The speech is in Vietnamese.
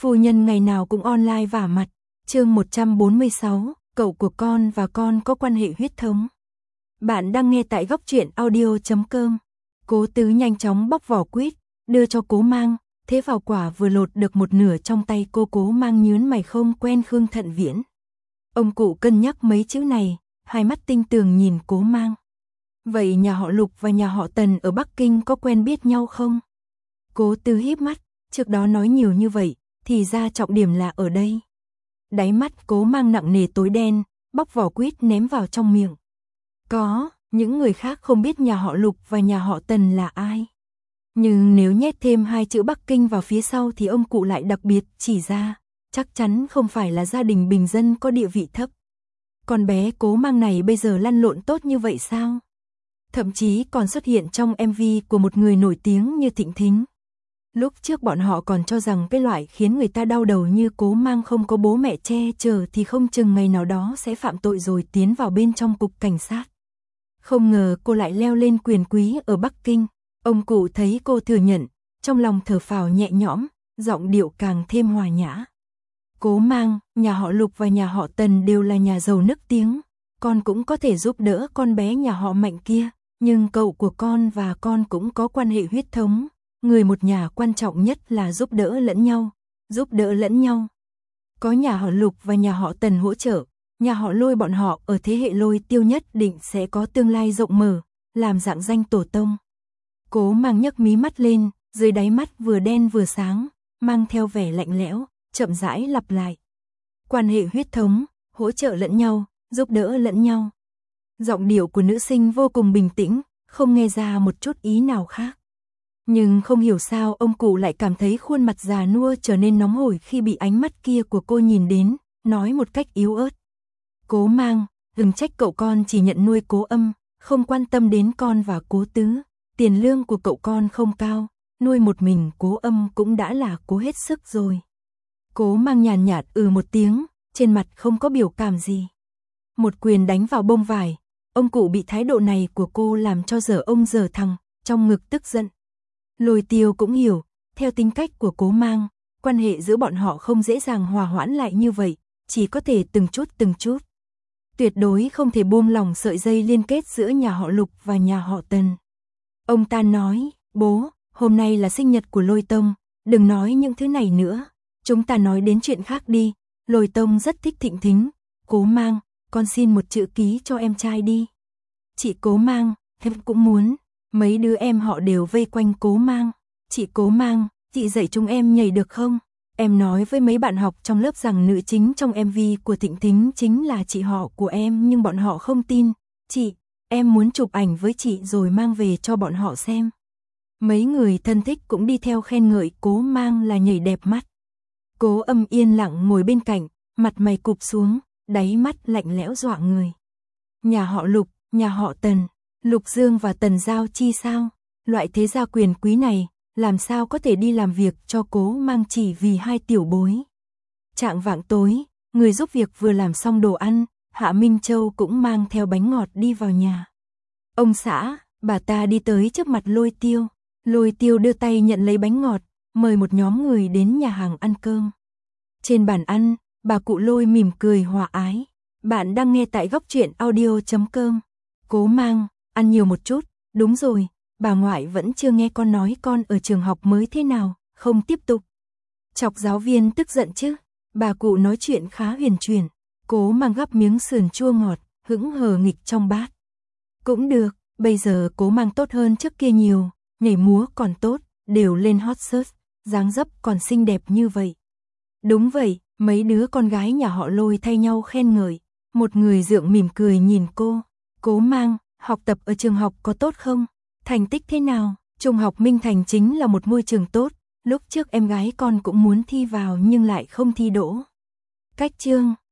Phu nhân ngày nào cũng online vả mặt. Chương 146, cậu của con và con có quan hệ huyết thống. Bạn đang nghe tại góc truyện audio.com. Cố Tứ nhanh chóng bóc vỏ quýt, đưa cho Cố Mang, thế vào quả vừa lột được một nửa trong tay cô. Cố Mang nhướng mày, không quen Khương Thận Viễn. Ông cụ cân nhắc mấy chữ này, hai mắt tinh tường nhìn Cố Mang. Vậy nhà họ Lục và nhà họ Tần ở Bắc Kinh có quen biết nhau không? Cố Tứ híp mắt, trước đó nói nhiều như vậy, thì ra trọng điểm là ở đây. Đáy mắt Cố Mang nặng nề tối đen, bóc vỏ quýt ném vào trong miệng. Có, những người khác không biết nhà họ Lục và nhà họ Tần là ai. Nhưng nếu nhét thêm hai chữ Bắc Kinh vào phía sau thì ông cụ lại đặc biệt chỉ ra, chắc chắn không phải là gia đình bình dân có địa vị thấp. Con bé Cố Mang này bây giờ lăn lộn tốt như vậy sao? Thậm chí còn xuất hiện trong MV của một người nổi tiếng như Thịnh Thính. Lúc trước bọn họ còn cho rằng cái loại khiến người ta đau đầu như Cố Mang không có bố mẹ che chở thì không chừng ngày nào đó sẽ phạm tội rồi tiến vào bên trong cục cảnh sát. Không ngờ cô lại leo lên quyền quý ở Bắc Kinh. Ông cụ thấy cô thừa nhận, trong lòng thở phào nhẹ nhõm, giọng điệu càng thêm hòa nhã. Cố Mang, nhà họ Lục và nhà họ Tần đều là nhà giàu nức tiếng. Con cũng có thể giúp đỡ con bé nhà họ Mạnh kia, nhưng cậu của con và con cũng có quan hệ huyết thống. Người một nhà quan trọng nhất là giúp đỡ lẫn nhau, giúp đỡ lẫn nhau. Có nhà họ Lục và nhà họ Tần hỗ trợ, nhà họ Lôi bọn họ ở thế hệ Lôi Tiêu nhất định sẽ có tương lai rộng mở, làm rạng danh tổ tông. Cố Mang nhấc mí mắt lên, dưới đáy mắt vừa đen vừa sáng, mang theo vẻ lạnh lẽo, chậm rãi lặp lại. Quan hệ huyết thống, hỗ trợ lẫn nhau, giúp đỡ lẫn nhau. Giọng điệu của nữ sinh vô cùng bình tĩnh, không nghe ra một chút ý nào khác. Nhưng không hiểu sao ông cụ lại cảm thấy khuôn mặt già nua trở nên nóng hổi khi bị ánh mắt kia của cô nhìn đến, nói một cách yếu ớt. Cố Mang, đừng trách cậu con chỉ nhận nuôi Cố Âm, không quan tâm đến con và Cố Tứ. Tiền lương của cậu con không cao, nuôi một mình Cố Âm cũng đã là cố hết sức rồi. Cố Mang nhàn nhạt một tiếng, trên mặt không có biểu cảm gì. Một quyền đánh vào bông vải, ông cụ bị thái độ này của cô làm cho dở ông dở thằng, trong ngực tức giận. Lôi Tiêu cũng hiểu, theo tính cách của Cố Mang, quan hệ giữa bọn họ không dễ dàng hòa hoãn lại như vậy, chỉ có thể từng chút. Tuyệt đối không thể buông lỏng sợi dây liên kết giữa nhà họ Lục và nhà họ Tần. Ông ta nói, bố, hôm nay là sinh nhật của Lôi Tông, đừng nói những thứ này nữa, chúng ta nói đến chuyện khác đi. Lôi Tông rất thích Thịnh Thính. Cố Mang, con xin một chữ ký cho em trai đi. Chị Cố Mang, em cũng muốn. Mấy đứa em họ đều vây quanh Cố Mang. Chị Cố Mang, chị dạy chúng em nhảy được không? Em nói với mấy bạn học trong lớp rằng nữ chính trong MV của Thịnh Thính chính là chị họ của em, nhưng bọn họ không tin. Chị, em muốn chụp ảnh với chị rồi mang về cho bọn họ xem. Mấy người thân thích cũng đi theo khen ngợi Cố Mang là nhảy đẹp mắt. Cố Âm yên lặng ngồi bên cạnh, mặt mày cụp xuống, đáy mắt lạnh lẽo dọa người. Nhà họ Lục, nhà họ Tần, Lục Dương và Tần Giao Chi sao? Loại thế gia quyền quý này, làm sao có thể đi làm việc cho Cố Mang chỉ vì hai tiểu bối. Chạng vạng tối, người giúp việc vừa làm xong đồ ăn, Hạ Minh Châu cũng mang theo bánh ngọt đi vào nhà. Ông xã, bà ta đi tới trước mặt Lôi Tiêu. Lôi Tiêu đưa tay nhận lấy bánh ngọt, mời một nhóm người đến nhà hàng ăn cơm. Trên bàn ăn, bà cụ Lôi mỉm cười hòa ái. Bạn đang nghe tại góc truyện audio.com. Cố Mang, ăn nhiều một chút. Đúng rồi, bà ngoại vẫn chưa nghe con nói con ở trường học mới thế nào, không tiếp tục chọc giáo viên tức giận chứ. Bà cụ nói chuyện khá huyền chuyển. Cố Mang gắp miếng sườn chua ngọt, hững hờ nghịch trong bát. Cũng được, bây giờ Cố Mang tốt hơn trước kia nhiều, nhảy múa còn tốt, đều lên hot search, dáng dấp còn xinh đẹp như vậy. Đúng vậy, mấy đứa con gái nhà họ Lôi thay nhau khen ngợi. Một người dượng mỉm cười nhìn cô. Cố Mang, học tập ở trường học có tốt không? Thành tích thế nào? Trung học Minh Thành chính là một môi trường tốt. Lúc trước em gái con cũng muốn thi vào nhưng lại không thi đỗ. Cách chương